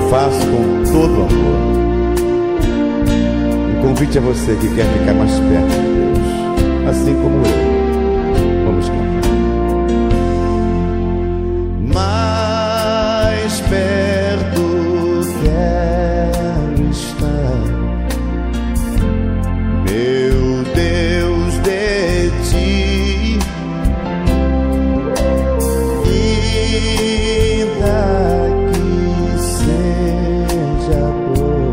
faço com todo amor. Um convite a você que quer ficar mais perto de Deus, assim como eu. Vamos cantar. Mais perto quero estar, meu Deus, de ti. Ainda que seja dor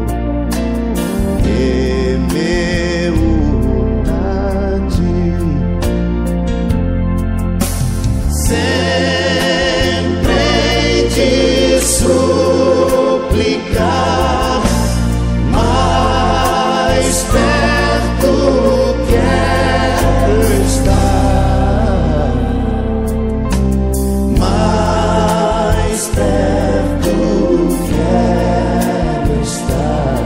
que me una a ti, sempre te suplicar, mais perto quero estar, mais perto quero estar,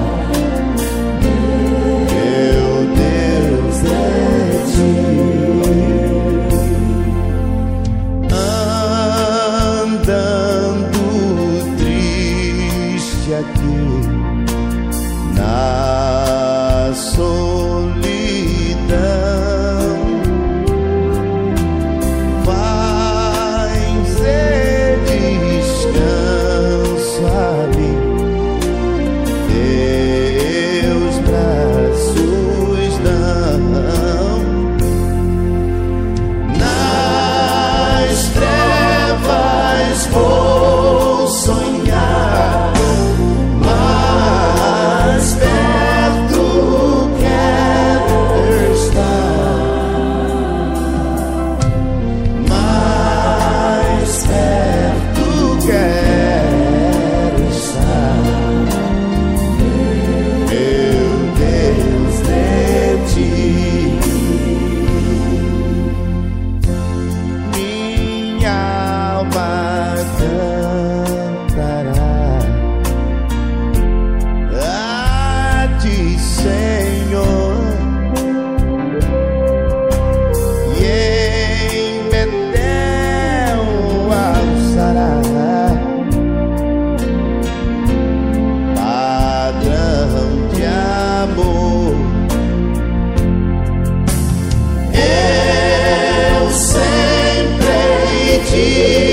meu Deus, de ti. Andando triste aqui na solidão, faz descanso ali, teus braços dão. Nas trevas vou sonhar, mais perto quero estar, mais perto quero estar, meu Deus, de ti. Minha alma cantará a ti, Senhor, e em Betel alçará padrão de amor. Eu sempre te